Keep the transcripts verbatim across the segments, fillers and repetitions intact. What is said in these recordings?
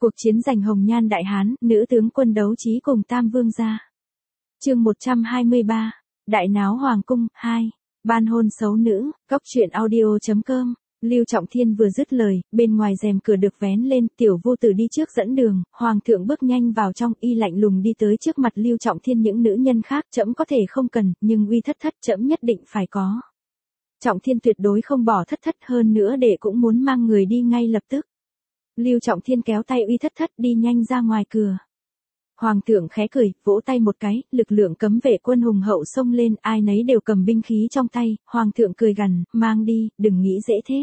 Cuộc chiến giành Hồng Nhan Đại Hán, nữ tướng quân đấu trí cùng Tam Vương gia. Chương một trăm hai mươi ba, Đại náo Hoàng cung, hai. Ban hôn xấu nữ, cóc truyện audio chấm com. Lưu Trọng Thiên vừa dứt lời, bên ngoài rèm cửa được vén lên, Tiểu Vô Tử đi trước dẫn đường, Hoàng thượng bước nhanh vào trong, y lạnh lùng đi tới trước mặt Lưu Trọng Thiên. Những nữ nhân khác trẫm có thể không cần, nhưng uy thất thất trẫm nhất định phải có. Trọng Thiên tuyệt đối không bỏ thất thất, hơn nữa đệ cũng muốn mang người đi ngay lập tức. Lưu Trọng Thiên kéo tay uy thất thất đi nhanh ra ngoài cửa. Hoàng thượng khẽ cười, vỗ tay một cái, lực lượng cấm vệ quân hùng hậu xông lên, ai nấy đều cầm binh khí trong tay. Hoàng thượng cười gằn, mang đi, đừng nghĩ dễ thế.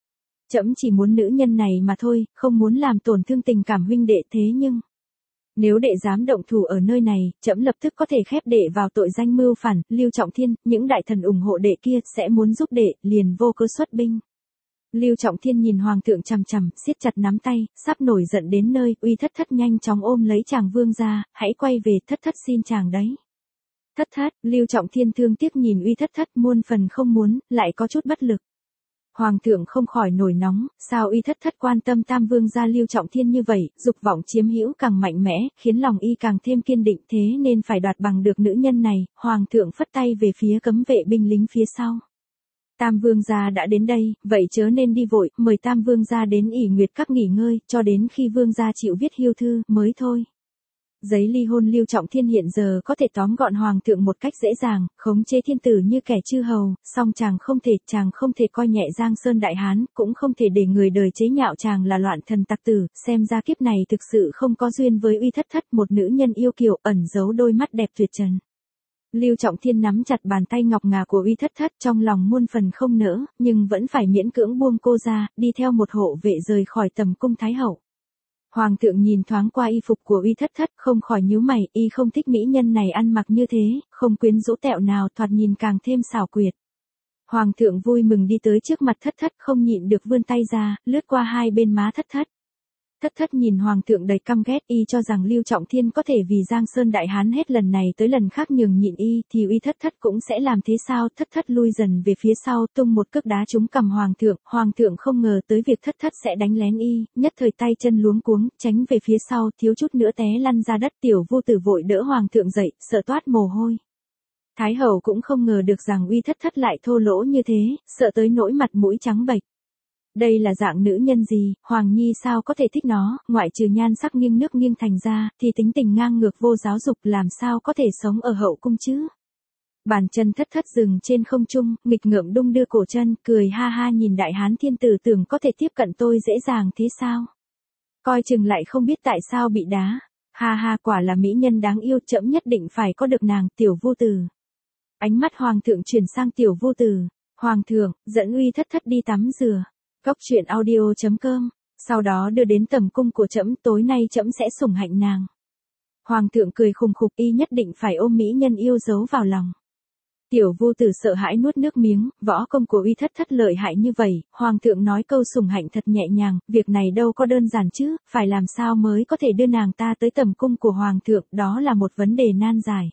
Trẫm chỉ muốn nữ nhân này mà thôi, không muốn làm tổn thương tình cảm huynh đệ, thế nhưng nếu đệ dám động thủ ở nơi này, trẫm lập tức có thể khép đệ vào tội danh mưu phản. Lưu Trọng Thiên, những đại thần ủng hộ đệ kia sẽ muốn giúp đệ, liền vô cớ xuất binh. Lưu Trọng Thiên nhìn Hoàng thượng chằm chằm, siết chặt nắm tay, sắp nổi giận đến nơi, uy thất thất nhanh chóng ôm lấy chàng vương ra, hãy quay về, thất thất xin chàng đấy. Thất thất, Lưu Trọng Thiên thương tiếc nhìn uy thất thất, muôn phần không muốn, lại có chút bất lực. Hoàng thượng không khỏi nổi nóng, sao uy thất thất quan tâm Tam Vương gia Lưu Trọng Thiên như vậy, dục vọng chiếm hữu càng mạnh mẽ, khiến lòng y càng thêm kiên định, thế nên phải đoạt bằng được nữ nhân này. Hoàng thượng phất tay về phía cấm vệ binh lính phía sau. Tam Vương gia đã đến đây, vậy chớ nên đi vội, mời Tam Vương gia đến ỷ nguyệt các nghỉ ngơi, cho đến khi Vương gia chịu viết hiêu thư, mới thôi. Giấy ly hôn Lưu Trọng Thiên hiện giờ có thể tóm gọn Hoàng thượng một cách dễ dàng, khống chế thiên tử như kẻ chư hầu, song chàng không thể, chàng không thể coi nhẹ Giang Sơn Đại Hán, cũng không thể để người đời chế nhạo chàng là loạn thần tặc tử, xem ra kiếp này thực sự không có duyên với uy thất thất, một nữ nhân yêu kiều, ẩn giấu đôi mắt đẹp tuyệt trần. Lưu Trọng Thiên nắm chặt bàn tay ngọc ngà của uy thất thất, trong lòng muôn phần không nỡ, nhưng vẫn phải miễn cưỡng buông cô ra, đi theo một hộ vệ rời khỏi tầm cung Thái hậu. Hoàng thượng nhìn thoáng qua y phục của uy thất thất, không khỏi nhíu mày, y không thích mỹ nhân này ăn mặc như thế, không quyến rũ tẹo nào, thoạt nhìn càng thêm xảo quyệt. Hoàng thượng vui mừng đi tới trước mặt thất thất, không nhịn được vươn tay ra, lướt qua hai bên má thất thất. Thất thất nhìn Hoàng thượng đầy căm ghét, y cho rằng Lưu Trọng Thiên có thể vì Giang Sơn Đại Hán hết lần này tới lần khác nhường nhịn y, thì uy thất thất cũng sẽ làm thế sao. Thất thất lui dần về phía sau, tung một cước đá trúng cằm Hoàng thượng. Hoàng thượng không ngờ tới việc thất thất sẽ đánh lén y, nhất thời tay chân luống cuống, tránh về phía sau, thiếu chút nữa té lăn ra đất. Tiểu Vô Tử vội đỡ Hoàng thượng dậy, sợ toát mồ hôi. Thái hậu cũng không ngờ được rằng uy thất thất lại thô lỗ như thế, sợ tới nỗi mặt mũi trắng bệch. Đây là dạng nữ nhân gì, Hoàng Nhi sao có thể thích nó, ngoại trừ nhan sắc nghiêng nước nghiêng thành ra, thì tính tình ngang ngược vô giáo dục, làm sao có thể sống ở hậu cung chứ. Bàn chân thất thất dừng trên không trung, nghịch ngợm đung đưa cổ chân, cười ha ha nhìn Đại Hán thiên tử, tưởng có thể tiếp cận tôi dễ dàng thế sao. Coi chừng lại không biết tại sao bị đá. Ha ha, quả là mỹ nhân đáng yêu, trẫm nhất định phải có được nàng. Tiểu Vô Tử. Ánh mắt Hoàng thượng chuyển sang Tiểu Vô Tử. Hoàng thượng, dẫn uy thất thất đi tắm rửa. Cóc truyện audio chấm com, sau đó đưa đến tầm cung của trẫm, tối nay trẫm sẽ sủng hạnh nàng. Hoàng thượng cười khùng khục, y nhất định phải ôm mỹ nhân yêu dấu vào lòng. Tiểu Vô Tử sợ hãi nuốt nước miếng, võ công của uy thất thất lợi hại như vậy, Hoàng thượng nói câu sủng hạnh thật nhẹ nhàng, việc này đâu có đơn giản chứ, phải làm sao mới có thể đưa nàng ta tới tầm cung của Hoàng thượng, đó là một vấn đề nan giải.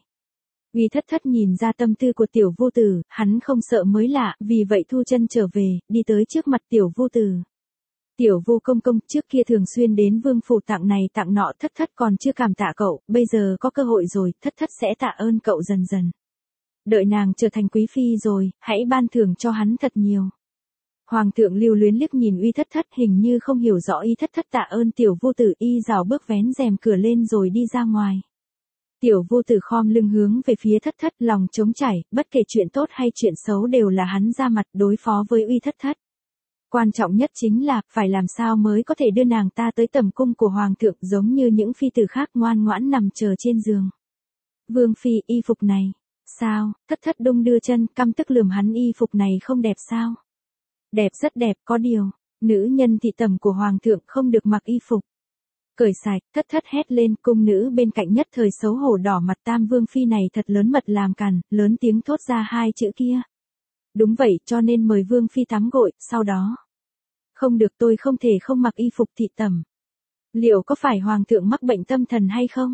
Uy thất thất nhìn ra tâm tư của Tiểu Vô Tử, hắn không sợ mới lạ, vì vậy thu chân trở về, đi tới trước mặt Tiểu Vô Tử. Tiểu Vô công công, trước kia thường xuyên đến vương phủ tặng này tặng nọ, thất thất còn chưa cảm tạ cậu, bây giờ có cơ hội rồi, thất thất sẽ tạ ơn cậu dần dần. Đợi nàng trở thành quý phi rồi, hãy ban thưởng cho hắn thật nhiều. Hoàng thượng lưu luyến liếc nhìn uy thất thất, hình như không hiểu rõ y thất thất tạ ơn Tiểu Vô Tử, y rảo bước vén rèm cửa lên rồi đi ra ngoài. Tiểu Vô Tử khom lưng hướng về phía thất thất, lòng trống trải, bất kể chuyện tốt hay chuyện xấu đều là hắn ra mặt đối phó với uy thất thất. Quan trọng nhất chính là, phải làm sao mới có thể đưa nàng ta tới tầm cung của Hoàng thượng, giống như những phi tử khác ngoan ngoãn nằm chờ trên giường. Vương phi, y phục này, sao, thất thất đung đưa chân, căm tức lườm hắn, y phục này không đẹp sao? Đẹp, rất đẹp, có điều, nữ nhân thị tẩm của Hoàng thượng không được mặc y phục. Cởi sạch, thất thất hét lên, cung nữ bên cạnh nhất thời xấu hổ đỏ mặt. Tam Vương phi này thật lớn mật làm càn, lớn tiếng thốt ra hai chữ kia. Đúng vậy, cho nên mời Vương phi tắm gội, sau đó. Không được, tôi không thể không mặc y phục thị tẩm. Liệu có phải Hoàng thượng mắc bệnh tâm thần hay không?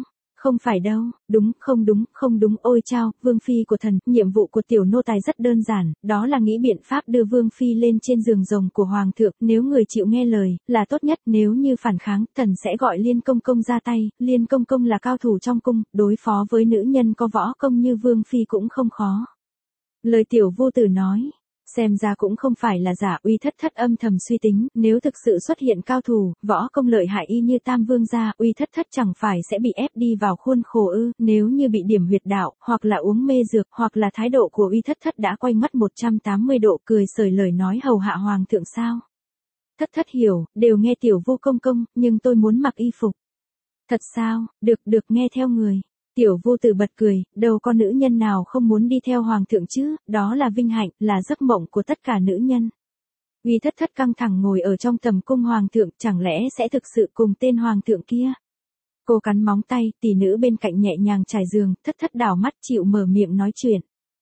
Không phải đâu, đúng, không đúng, không đúng, ôi chao, vương phi của thần, nhiệm vụ của tiểu nô tài rất đơn giản, đó là nghĩ biện pháp đưa vương phi lên trên giường rồng của hoàng thượng, nếu người chịu nghe lời, là tốt nhất, nếu như phản kháng, thần sẽ gọi Liên công công ra tay, Liên công công là cao thủ trong cung, đối phó với nữ nhân có võ công như vương phi cũng không khó. Lời tiểu vô tử nói. Xem ra cũng không phải là giả, Uy Thất Thất âm thầm suy tính, nếu thực sự xuất hiện cao thủ, võ công lợi hại y như Tam Vương gia, Uy Thất Thất chẳng phải sẽ bị ép đi vào khuôn khổ ư, nếu như bị điểm huyệt đạo, hoặc là uống mê dược, hoặc là thái độ của Uy Thất Thất đã quay ngoắt một trăm tám mươi độ, cười sởi lời nói hầu hạ hoàng thượng sao. Thất Thất hiểu, đều nghe tiểu vô công công, nhưng tôi muốn mặc y phục. Thật sao, được được nghe theo người. Tiểu vô tử bật cười, đâu có nữ nhân nào không muốn đi theo hoàng thượng chứ, đó là vinh hạnh, là giấc mộng của tất cả nữ nhân. Uy Thất Thất căng thẳng ngồi ở trong tầm cung hoàng thượng, chẳng lẽ sẽ thực sự cùng tên hoàng thượng kia. Cô cắn móng tay, tỷ nữ bên cạnh nhẹ nhàng trải giường, Thất Thất đảo mắt chịu mở miệng nói chuyện.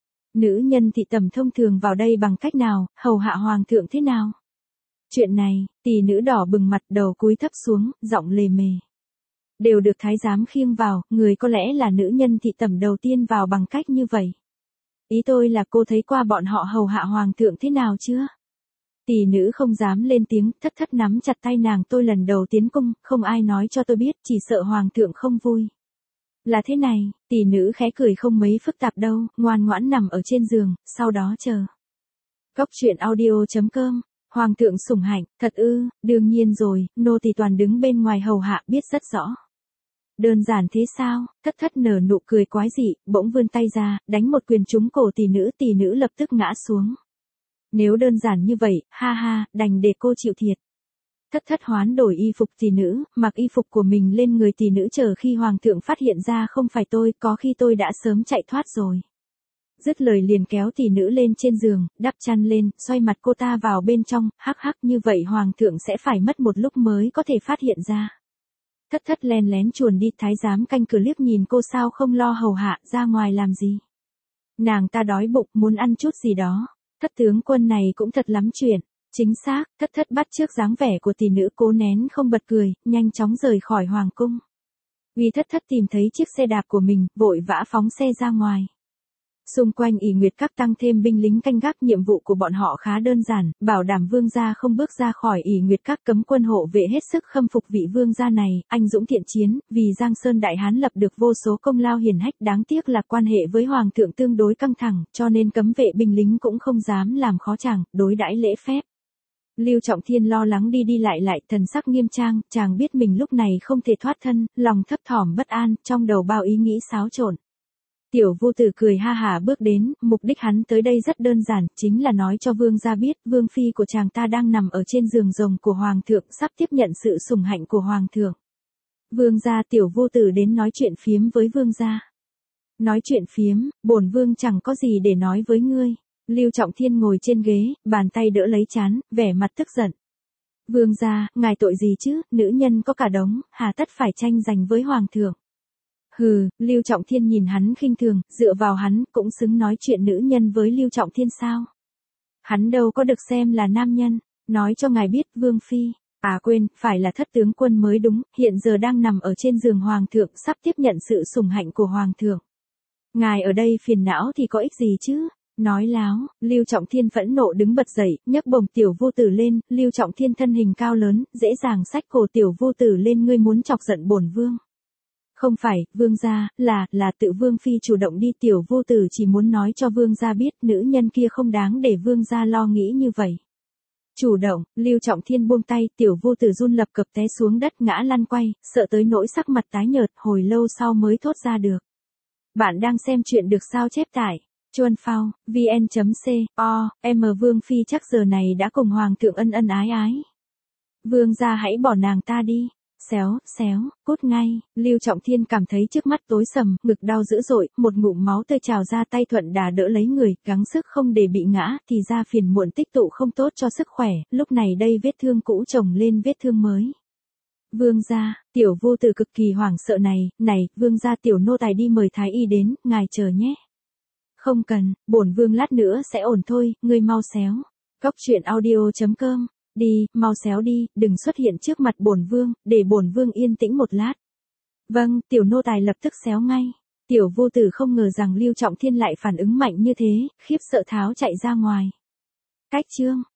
Nữ nhân thị tầm thông thường vào đây bằng cách nào, hầu hạ hoàng thượng thế nào? Chuyện này, tỷ nữ đỏ bừng mặt, đầu cúi thấp xuống, giọng lề mề. Đều được thái giám khiêng vào, người có lẽ là nữ nhân thị tẩm đầu tiên vào bằng cách như vậy. Ý tôi là cô thấy qua bọn họ hầu hạ hoàng thượng thế nào chưa? Tỷ nữ không dám lên tiếng, Thất Thất nắm chặt tay nàng, tôi lần đầu tiến cung, không ai nói cho tôi biết, chỉ sợ hoàng thượng không vui. Là thế này, tỷ nữ khẽ cười không mấy phức tạp đâu, ngoan ngoãn nằm ở trên giường, sau đó chờ. Góc truyện audio chấm com. Hoàng thượng sủng hạnh, thật ư, đương nhiên rồi, nô tỳ toàn đứng bên ngoài hầu hạ biết rất rõ. Đơn giản thế sao? Thất Thất nở nụ cười quái dị, bỗng vươn tay ra, đánh một quyền trúng cổ tỷ nữ, tỷ nữ lập tức ngã xuống. Nếu đơn giản như vậy, ha ha, đành để cô chịu thiệt. Thất Thất hoán đổi y phục tỷ nữ, mặc y phục của mình lên người tỷ nữ, chờ khi hoàng thượng phát hiện ra không phải tôi, có khi tôi đã sớm chạy thoát rồi. Dứt lời liền kéo tỷ nữ lên trên giường, đắp chăn lên, xoay mặt cô ta vào bên trong, hắc hắc, như vậy hoàng thượng sẽ phải mất một lúc mới có thể phát hiện ra. Thất Thất len lén chuồn đi, thái giám canh cửa liếc nhìn cô sao không lo hầu hạ, ra ngoài làm gì. Nàng ta đói bụng, muốn ăn chút gì đó. Thất tướng quân này cũng thật lắm chuyện. Chính xác, Thất Thất bắt chước dáng vẻ của tỷ nữ, cố nén không bật cười, nhanh chóng rời khỏi hoàng cung. Uy Thất Thất tìm thấy chiếc xe đạp của mình, vội vã phóng xe ra ngoài. Xung quanh ỷ Nguyệt Các tăng thêm binh lính canh gác, nhiệm vụ của bọn họ khá đơn giản, bảo đảm vương gia không bước ra khỏi ỷ Nguyệt Các, cấm quân hộ vệ hết sức khâm phục vị vương gia này, anh dũng thiện chiến, vì Giang Sơn Đại Hán lập được vô số công lao hiển hách, đáng tiếc là quan hệ với hoàng thượng tương đối căng thẳng, cho nên cấm vệ binh lính cũng không dám làm khó chàng, đối đãi lễ phép. Lưu Trọng Thiên lo lắng đi đi lại lại, thần sắc nghiêm trang, chàng biết mình lúc này không thể thoát thân, lòng thấp thỏm bất an, trong đầu bao ý nghĩ xáo trộn. Tiểu vô tử cười ha hả bước đến, mục đích hắn tới đây rất đơn giản, chính là nói cho vương gia biết, vương phi của chàng ta đang nằm ở trên giường rồng của hoàng thượng, sắp tiếp nhận sự sủng hạnh của hoàng thượng. Vương gia, tiểu vô tử đến nói chuyện phiếm với vương gia. Nói chuyện phiếm, bổn vương chẳng có gì để nói với ngươi. Lưu Trọng Thiên ngồi trên ghế, bàn tay đỡ lấy trán, vẻ mặt tức giận. Vương gia, ngài tội gì chứ, nữ nhân có cả đống, hà tất phải tranh giành với hoàng thượng. Hừ, Lưu Trọng Thiên nhìn hắn khinh thường, dựa vào hắn, cũng xứng nói chuyện nữ nhân với Lưu Trọng Thiên sao? Hắn đâu có được xem là nam nhân, nói cho ngài biết, vương phi, à quên, phải là thất tướng quân mới đúng, hiện giờ đang nằm ở trên giường hoàng thượng, sắp tiếp nhận sự sủng hạnh của hoàng thượng. Ngài ở đây phiền não thì có ích gì chứ? Nói láo, Lưu Trọng Thiên phẫn nộ đứng bật dậy, nhấc bổng tiểu vô tử lên, Lưu Trọng Thiên thân hình cao lớn, dễ dàng xách cổ tiểu vô tử lên, ngươi muốn chọc giận bổn vương. Không phải, vương gia, là, là tự vương phi chủ động đi, tiểu vô tử chỉ muốn nói cho vương gia biết, nữ nhân kia không đáng để vương gia lo nghĩ như vậy. Chủ động, Lưu Trọng Thiên buông tay, tiểu vô tử run lập cập té xuống đất ngã lăn quay, sợ tới nỗi sắc mặt tái nhợt, hồi lâu sau mới thốt ra được. Bạn đang xem chuyện được sao chép tải. Chuan phao, vn.co, em Vương Phi chắc giờ này đã cùng Hoàng thượng ân ân ái ái. Vương gia hãy bỏ nàng ta đi. Xéo, xéo, cút ngay. Lưu Trọng Thiên cảm thấy trước mắt tối sầm, ngực đau dữ dội, một ngụm máu tươi trào ra, tay thuận đà đỡ lấy người, gắng sức không để bị ngã, thì ra phiền muộn tích tụ không tốt cho sức khỏe, lúc này đây vết thương cũ chồng lên vết thương mới. Vương gia, tiểu vô tử cực kỳ hoảng sợ này, này, vương gia, tiểu nô tài đi mời thái y đến, ngài chờ nhé. Không cần, bổn vương lát nữa sẽ ổn thôi, ngươi mau xéo. Góc truyện audio chấm com, đi, mau xéo đi, đừng xuất hiện trước mặt bổn vương, để bổn vương yên tĩnh một lát. Vâng, tiểu nô tài lập tức xéo ngay. Tiểu vô tử không ngờ rằng Lưu Trọng Thiên lại phản ứng mạnh như thế, khiếp sợ tháo chạy ra ngoài. Cách chương.